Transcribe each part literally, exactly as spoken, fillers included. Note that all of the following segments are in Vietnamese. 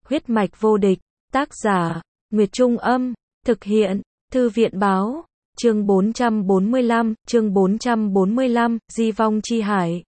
Huyết mạch vô địch, tác giả, Nguyệt Trung Âm, thực hiện, Thư viện Báo, chương bốn trăm bốn mươi lăm, chương bốn trăm bốn mươi lăm, Di vong chi hải.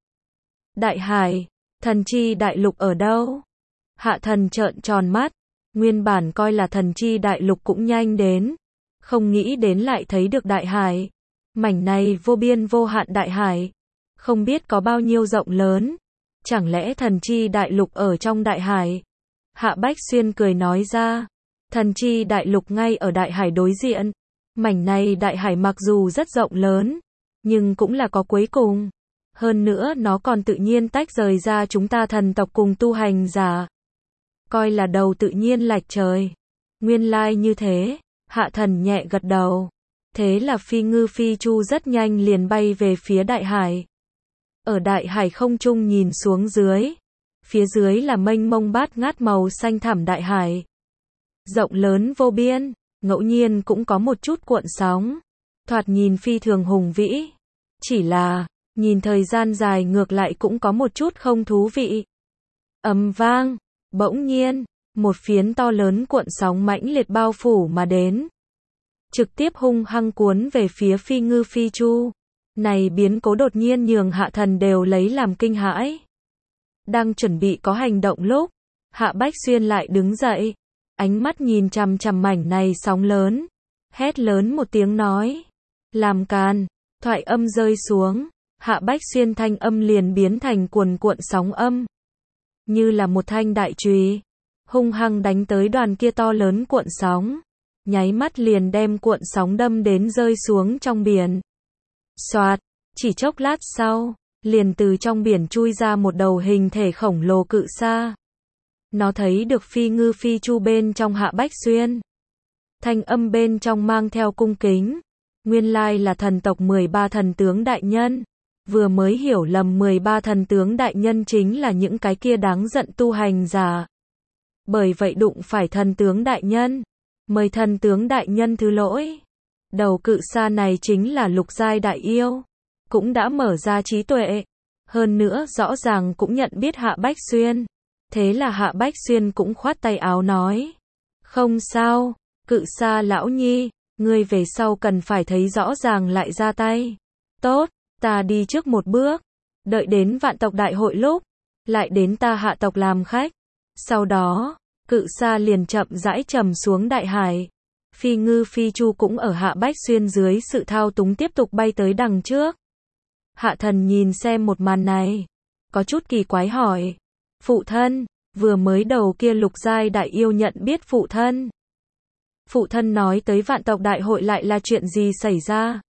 Đại hải, thần chi đại lục ở đâu? Hạ thần trợn tròn mắt, nguyên bản coi là thần chi đại lục cũng nhanh đến, không nghĩ đến lại thấy được đại hải. Mảnh này vô biên vô hạn đại hải, không biết có bao nhiêu rộng lớn, chẳng lẽ thần chi đại lục ở trong đại hải? Hạ Bách Xuyên cười nói ra, thần chi đại lục ngay ở đại hải đối diện. Mảnh này đại hải mặc dù rất rộng lớn, nhưng cũng là có cuối cùng. Hơn nữa nó còn tự nhiên tách rời ra chúng ta thần tộc cùng tu hành giả. Coi là đầu tự nhiên lệch trời. Nguyên lai như thế, Hạ thần nhẹ gật đầu. Thế là phi ngư phi chu rất nhanh liền bay về phía đại hải. Ở đại hải không trung nhìn xuống dưới. Phía dưới là mênh mông bát ngát màu xanh thẳm đại hải. Rộng lớn vô biên, ngẫu nhiên cũng có một chút cuộn sóng. Thoạt nhìn phi thường hùng vĩ. Chỉ là, nhìn thời gian dài ngược lại cũng có một chút không thú vị. Ầm vang, bỗng nhiên, một phiến to lớn cuộn sóng mãnh liệt bao phủ mà đến. Trực tiếp hung hăng cuốn về phía phi ngư phi chu. Này biến cố đột nhiên nhường Hạ thần đều lấy làm kinh hãi. Đang chuẩn bị có hành động lúc, Hạ Bách Xuyên lại đứng dậy, ánh mắt nhìn chằm chằm mảnh này sóng lớn, hét lớn một tiếng nói, làm càn. Thoại âm rơi xuống, Hạ Bách Xuyên thanh âm liền biến thành cuồn cuộn sóng âm, như là một thanh đại chùy, hung hăng đánh tới đoàn kia to lớn cuộn sóng, nháy mắt liền đem cuộn sóng đâm đến rơi xuống trong biển. Xoạt, chỉ chốc lát sau, liền từ trong biển chui ra một đầu hình thể khổng lồ cự sa. Nó thấy được phi ngư phi chu bên trong Hạ Bách Xuyên. Thanh âm bên trong mang theo cung kính. Nguyên lai là thần tộc mười ba thần tướng đại nhân. Vừa mới hiểu lầm mười ba thần tướng đại nhân chính là những cái kia đáng giận tu hành giả. Bởi vậy đụng phải thần tướng đại nhân. Mời thần tướng đại nhân thứ lỗi. Đầu cự sa này chính là lục giai đại yêu. Cũng đã mở ra trí tuệ. Hơn nữa rõ ràng cũng nhận biết Hạ Bách Xuyên. Thế là Hạ Bách Xuyên cũng khoát tay áo nói. Không sao, cự sa lão nhi, ngươi về sau cần phải thấy rõ ràng lại ra tay. Tốt, ta đi trước một bước. Đợi đến vạn tộc đại hội lúc, lại đến ta Hạ tộc làm khách. Sau đó, cự sa liền chậm rãi trầm xuống đại hải. Phi ngư phi chu cũng ở Hạ Bách Xuyên dưới sự thao túng tiếp tục bay tới đằng trước. Hạ thần nhìn xem một màn này, có chút kỳ quái hỏi. Phụ thân, vừa mới đầu kia lục giai đại yêu nhận biết phụ thân. Phụ thân nói tới vạn tộc đại hội lại là chuyện gì xảy ra?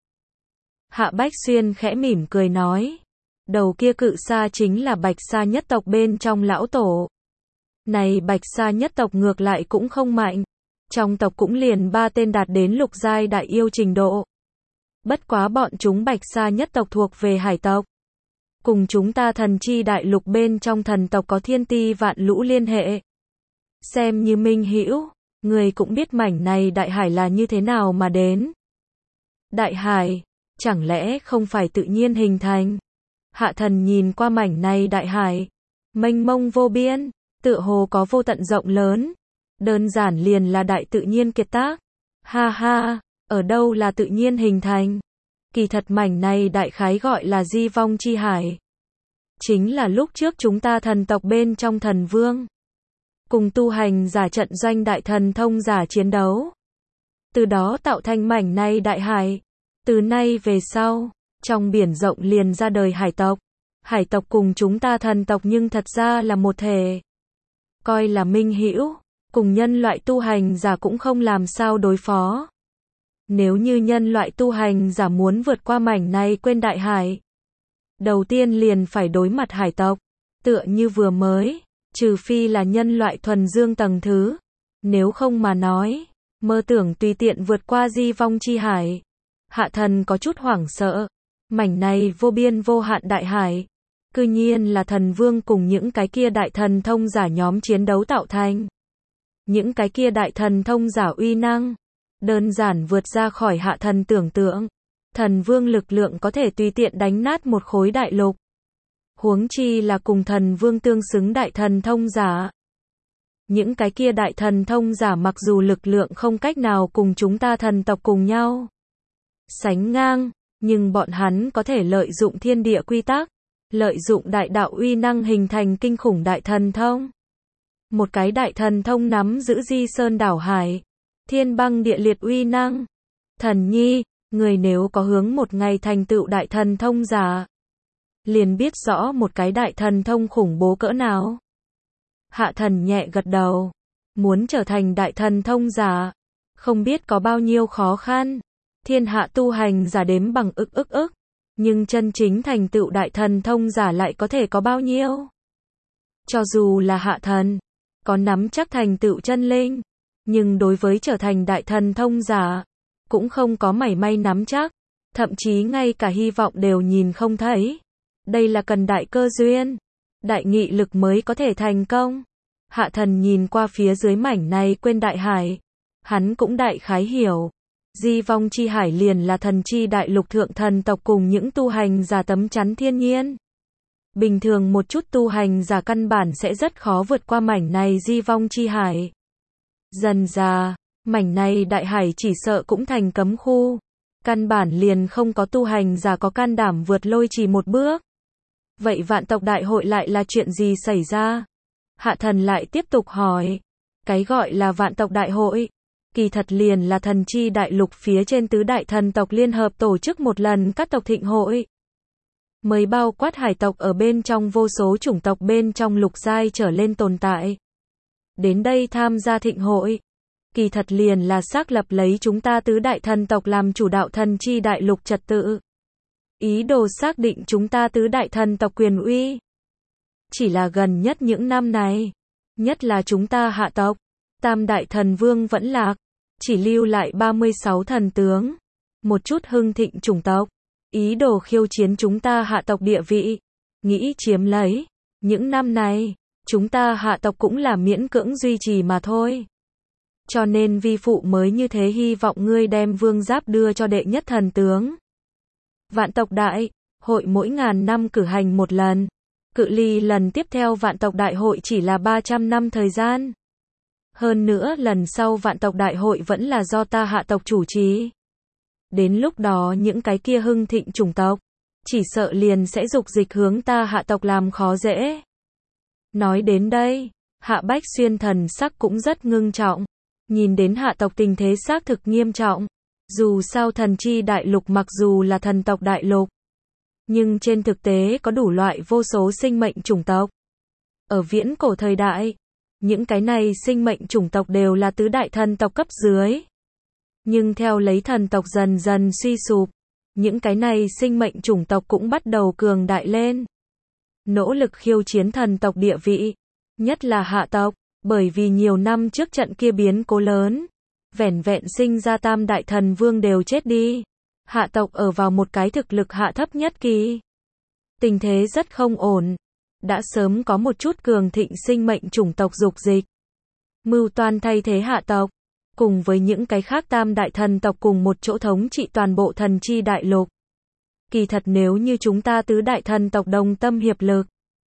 Hạ Bách Xuyên khẽ mỉm cười nói. Đầu kia cự sa chính là Bạch Sa nhất tộc bên trong lão tổ. Này Bạch Sa nhất tộc ngược lại cũng không mạnh. Trong tộc cũng liền ba tên đạt đến lục giai đại yêu trình độ. Bất quá bọn chúng Bạch Sa nhất tộc thuộc về hải tộc. Cùng chúng ta thần chi đại lục bên trong thần tộc có thiên ti vạn lũ liên hệ. Xem như minh hữu, người cũng biết mảnh này đại hải là như thế nào mà đến. Đại hải, chẳng lẽ không phải tự nhiên hình thành? Hạ thần nhìn qua mảnh này đại hải, mênh mông vô biên, tựa hồ có vô tận rộng lớn. Đơn giản liền là đại tự nhiên kiệt tác. Ha ha, ở đâu là tự nhiên hình thành? Kỳ thật mảnh này đại khái gọi là di vong chi hải. Chính là lúc trước chúng ta thần tộc bên trong thần vương. Cùng tu hành giả trận doanh đại thần thông giả chiến đấu. Từ đó tạo thành mảnh này đại hải. Từ nay về sau, trong biển rộng liền ra đời hải tộc. Hải tộc cùng chúng ta thần tộc nhưng thật ra là một thể. Coi là minh hữu, cùng nhân loại tu hành giả cũng không làm sao đối phó. Nếu như nhân loại tu hành giả muốn vượt qua mảnh này quên đại hải, đầu tiên liền phải đối mặt hải tộc, tựa như vừa mới, trừ phi là nhân loại thuần dương tầng thứ, nếu không mà nói, mơ tưởng tùy tiện vượt qua di vong chi hải. Hạ thần có chút hoảng sợ, mảnh này vô biên vô hạn đại hải, cư nhiên là thần vương cùng những cái kia đại thần thông giả nhóm chiến đấu tạo thành. Những cái kia đại thần thông giả uy năng, đơn giản vượt ra khỏi hạ thần tưởng tượng. Thần vương lực lượng có thể tùy tiện đánh nát một khối đại lục. Huống chi là cùng thần vương tương xứng đại thần thông giả. Những cái kia đại thần thông giả mặc dù lực lượng không cách nào cùng chúng ta thần tộc cùng nhau sánh ngang, nhưng bọn hắn có thể lợi dụng thiên địa quy tắc, lợi dụng đại đạo uy năng hình thành kinh khủng đại thần thông. Một cái đại thần thông nắm giữ di sơn đảo hải, thiên băng địa liệt uy năng. Thần nhi, người nếu có hướng một ngày thành tựu đại thần thông giả, liền biết rõ một cái đại thần thông khủng bố cỡ nào. Hạ thần nhẹ gật đầu. Muốn trở thành đại thần thông giả, không biết có bao nhiêu khó khăn. Thiên hạ tu hành giả đếm bằng ức ức ức, nhưng chân chính thành tựu đại thần thông giả lại có thể có bao nhiêu. Cho dù là hạ thần, có nắm chắc thành tựu chân linh, nhưng đối với trở thành đại thần thông giả, cũng không có mảy may nắm chắc, thậm chí ngay cả hy vọng đều nhìn không thấy. Đây là cần đại cơ duyên, đại nghị lực mới có thể thành công. Hạ thần nhìn qua phía dưới mảnh này quên đại hải, hắn cũng đại khái hiểu. Di vong chi hải liền là thần chi đại lục thượng thần tộc cùng những tu hành giả tấm chắn thiên nhiên. Bình thường một chút tu hành giả căn bản sẽ rất khó vượt qua mảnh này di vong chi hải. Dần dà, mảnh này đại hải chỉ sợ cũng thành cấm khu. Căn bản liền không có tu hành giả có can đảm vượt lôi chỉ một bước. Vậy vạn tộc đại hội lại là chuyện gì xảy ra? Hạ thần lại tiếp tục hỏi. Cái gọi là vạn tộc đại hội, kỳ thật liền là thần chi đại lục phía trên tứ đại thần tộc liên hợp tổ chức một lần các tộc thịnh hội. Mới bao quát hải tộc ở bên trong vô số chủng tộc bên trong lục giai trở lên tồn tại. Đến đây tham gia thịnh hội. Kỳ thật liền là xác lập lấy chúng ta tứ đại thần tộc làm chủ đạo thần chi đại lục trật tự. Ý đồ xác định chúng ta tứ đại thần tộc quyền uy. Chỉ là gần nhất những năm này, nhất là chúng ta hạ tộc, tam đại thần vương vẫn lạc, chỉ lưu lại ba mươi sáu thần tướng, một chút hưng thịnh chủng tộc, ý đồ khiêu chiến chúng ta hạ tộc địa vị, nghĩ chiếm lấy. Những năm này, chúng ta hạ tộc cũng là miễn cưỡng duy trì mà thôi. Cho nên vi phụ mới như thế hy vọng ngươi đem vương giáp đưa cho đệ nhất thần tướng. Vạn tộc đại hội mỗi ngàn năm cử hành một lần. Cự ly lần tiếp theo vạn tộc đại hội chỉ là ba trăm năm thời gian. Hơn nữa lần sau vạn tộc đại hội vẫn là do ta hạ tộc chủ trì. Đến lúc đó những cái kia hưng thịnh chủng tộc, chỉ sợ liền sẽ dục dịch hướng ta hạ tộc làm khó dễ. Nói đến đây, Hạ Bách Xuyên thần sắc cũng rất ngưng trọng. Nhìn đến hạ tộc tình thế xác thực nghiêm trọng. Dù sao thần chi đại lục mặc dù là thần tộc đại lục, nhưng trên thực tế có đủ loại vô số sinh mệnh chủng tộc. Ở viễn cổ thời đại, những cái này sinh mệnh chủng tộc đều là tứ đại thần tộc cấp dưới. Nhưng theo lấy thần tộc dần dần suy sụp, những cái này sinh mệnh chủng tộc cũng bắt đầu cường đại lên. Nỗ lực khiêu chiến thần tộc địa vị, nhất là hạ tộc, bởi vì nhiều năm trước trận kia biến cố lớn, vẻn vẹn sinh ra tam đại thần vương đều chết đi. Hạ tộc ở vào một cái thực lực hạ thấp nhất kỳ. Tình thế rất không ổn. Đã sớm có một chút cường thịnh sinh mệnh chủng tộc dục dịch. Mưu toan thay thế hạ tộc. Cùng với những cái khác tam đại thần tộc cùng một chỗ thống trị toàn bộ thần chi đại lục. Kỳ thật nếu như chúng ta tứ đại thần tộc đồng tâm hiệp lực,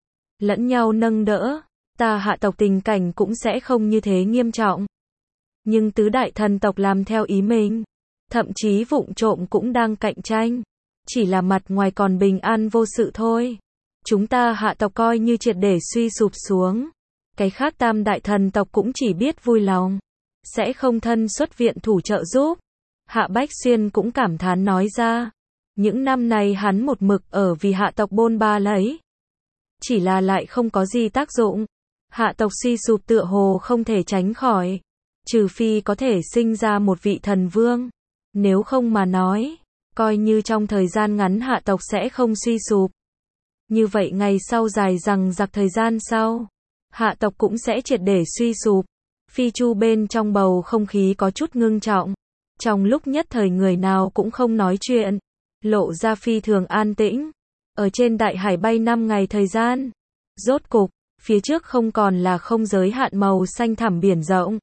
lẫn nhau nâng đỡ, ta hạ tộc tình cảnh cũng sẽ không như thế nghiêm trọng. Nhưng tứ đại thần tộc làm theo ý mình. Thậm chí vụng trộm cũng đang cạnh tranh. Chỉ là mặt ngoài còn bình an vô sự thôi. Chúng ta hạ tộc coi như triệt để suy sụp xuống. Cái khác tam đại thần tộc cũng chỉ biết vui lòng. Sẽ không thân xuất viện thủ trợ giúp. Hạ Bách Xuyên cũng cảm thán nói ra. Những năm này hắn một mực ở vì hạ tộc bôn ba lấy. Chỉ là lại không có gì tác dụng. Hạ tộc suy sụp tựa hồ không thể tránh khỏi. Trừ phi có thể sinh ra một vị thần vương. Nếu không mà nói, coi như trong thời gian ngắn hạ tộc sẽ không suy sụp. Như vậy ngày sau dài rằng giặc thời gian sau, hạ tộc cũng sẽ triệt để suy sụp. Phi chu bên trong bầu không khí có chút ngưng trọng. Trong lúc nhất thời người nào cũng không nói chuyện, lộ ra phi thường an tĩnh. Ở trên đại hải bay năm ngày thời gian. Rốt cục, phía trước không còn là không giới hạn màu xanh thẳm biển rộng.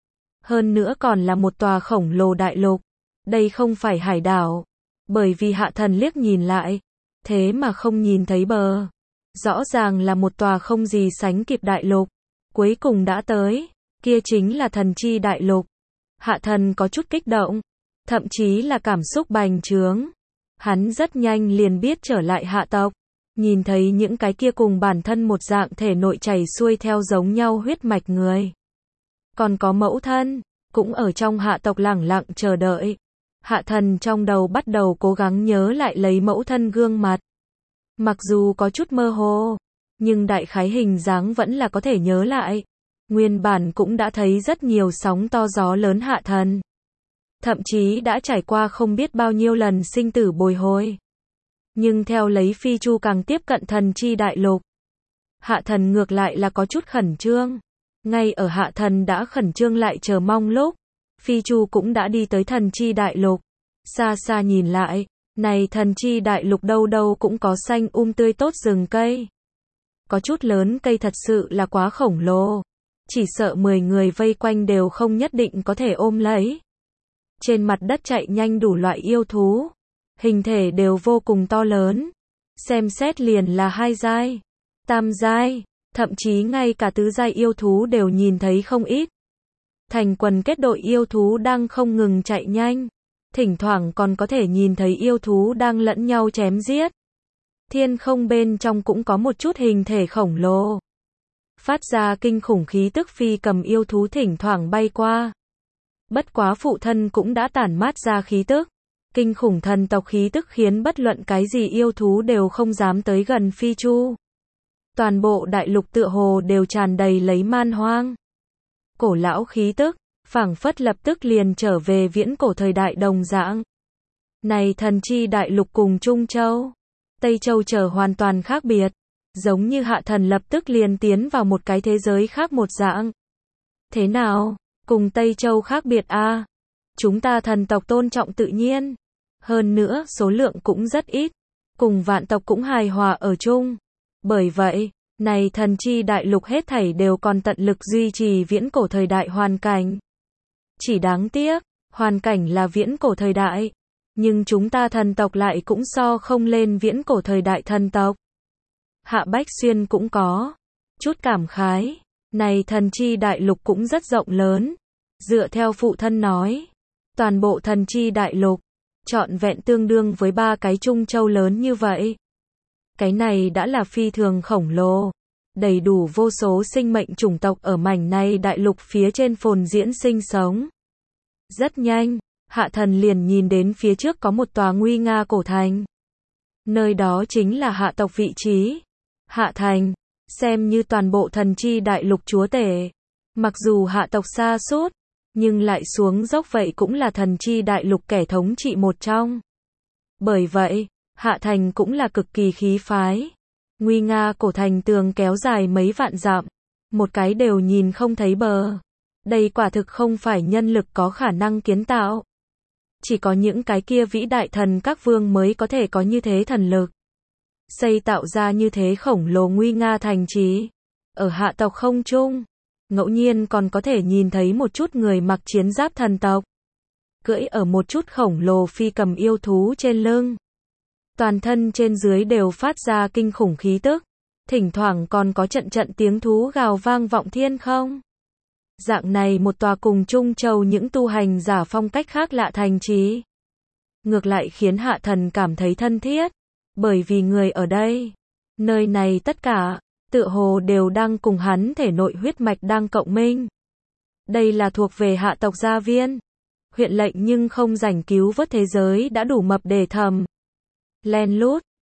Hơn nữa còn là một tòa khổng lồ đại lục. Đây không phải hải đảo. Bởi vì hạ thần liếc nhìn lại, thế mà không nhìn thấy bờ. Rõ ràng là một tòa không gì sánh kịp đại lục. Cuối cùng đã tới. Kia chính là thần chi đại lục. Hạ thần có chút kích động, thậm chí là cảm xúc bành trướng. Hắn rất nhanh liền biết trở lại hạ tộc, nhìn thấy những cái kia cùng bản thân một dạng thể nội chảy xuôi theo giống nhau huyết mạch người. Còn có mẫu thân, cũng ở trong hạ tộc lẳng lặng chờ đợi. Hạ thần trong đầu bắt đầu cố gắng nhớ lại lấy mẫu thân gương mặt. Mặc dù có chút mơ hồ, nhưng đại khái hình dáng vẫn là có thể nhớ lại. Nguyên bản cũng đã thấy rất nhiều sóng to gió lớn hạ thần. Thậm chí đã trải qua không biết bao nhiêu lần sinh tử bồi hồi. Nhưng theo lấy Phi Chu càng tiếp cận thần chi đại lục, hạ thần ngược lại là có chút khẩn trương. Ngay ở hạ thần đã khẩn trương lại chờ mong lúc, Phi Chu cũng đã đi tới thần chi đại lục. Xa xa nhìn lại, này thần chi đại lục đâu đâu cũng có xanh um tươi tốt rừng cây. Có chút lớn cây thật sự là quá khổng lồ. Chỉ sợ mười người vây quanh đều không nhất định có thể ôm lấy. Trên mặt đất chạy nhanh đủ loại yêu thú. Hình thể đều vô cùng to lớn. Xem xét liền là hai giai, tam giai, thậm chí ngay cả tứ giai yêu thú đều nhìn thấy không ít. Thành quần kết đội yêu thú đang không ngừng chạy nhanh. Thỉnh thoảng còn có thể nhìn thấy yêu thú đang lẫn nhau chém giết. Thiên không bên trong cũng có một chút hình thể khổng lồ. Phát ra kinh khủng khí tức phi cầm yêu thú thỉnh thoảng bay qua. Bất quá phụ thân cũng đã tản mát ra khí tức. Kinh khủng thần tộc khí tức khiến bất luận cái gì yêu thú đều không dám tới gần Phi Chu. Toàn bộ đại lục tựa hồ đều tràn đầy lấy man hoang. Cổ lão khí tức, phảng phất lập tức liền trở về viễn cổ thời đại đồng dạng. Này thần chi đại lục cùng Trung Châu, Tây Châu trở hoàn toàn khác biệt. Giống như hạ thần lập tức liền tiến vào một cái thế giới khác một dạng. Thế nào? Cùng Tây Châu khác biệt a? À? Chúng ta thần tộc tôn trọng tự nhiên. Hơn nữa số lượng cũng rất ít. Cùng vạn tộc cũng hài hòa ở chung. Bởi vậy, này thần chi đại lục hết thảy đều còn tận lực duy trì viễn cổ thời đại hoàn cảnh. Chỉ đáng tiếc, hoàn cảnh là viễn cổ thời đại. Nhưng chúng ta thần tộc lại cũng so không lên viễn cổ thời đại thần tộc. Hạ Bách Xuyên cũng có chút cảm khái. Này thần chi đại lục cũng rất rộng lớn. Dựa theo phụ thân nói, toàn bộ thần chi đại lục, trọn vẹn tương đương với ba cái Trung Châu lớn như vậy. Cái này đã là phi thường khổng lồ. Đầy đủ vô số sinh mệnh chủng tộc ở mảnh này đại lục phía trên phồn diễn sinh sống. Rất nhanh, hạ thần liền nhìn đến phía trước có một tòa nguy nga cổ thành. Nơi đó chính là hạ tộc vị trí. Hạ thành, xem như toàn bộ thần chi đại lục chúa tể. Mặc dù hạ tộc xa xốt, nhưng lại xuống dốc vậy cũng là thần chi đại lục kẻ thống trị một trong. Bởi vậy, hạ thành cũng là cực kỳ khí phái. Nguy nga cổ thành tường kéo dài mấy vạn dặm, một cái đều nhìn không thấy bờ. Đây quả thực không phải nhân lực có khả năng kiến tạo. Chỉ có những cái kia vĩ đại thần các vương mới có thể có như thế thần lực. Xây tạo ra như thế khổng lồ nguy nga thành trì. Ở hạ tộc không trung, ngẫu nhiên còn có thể nhìn thấy một chút người mặc chiến giáp thần tộc. Cưỡi ở một chút khổng lồ phi cầm yêu thú trên lưng. Toàn thân trên dưới đều phát ra kinh khủng khí tức. Thỉnh thoảng còn có trận trận tiếng thú gào vang vọng thiên không. Dạng này một tòa cùng Trung Châu những tu hành giả phong cách khác lạ thành trì. Ngược lại khiến hạ thần cảm thấy thân thiết. Bởi vì người ở đây, nơi này tất cả, tựa hồ đều đang cùng hắn thể nội huyết mạch đang cộng minh. Đây là thuộc về hạ tộc gia viên. Huyện lệnh nhưng không rảnh cứu vớt thế giới đã đủ mập để thầm. Len lút,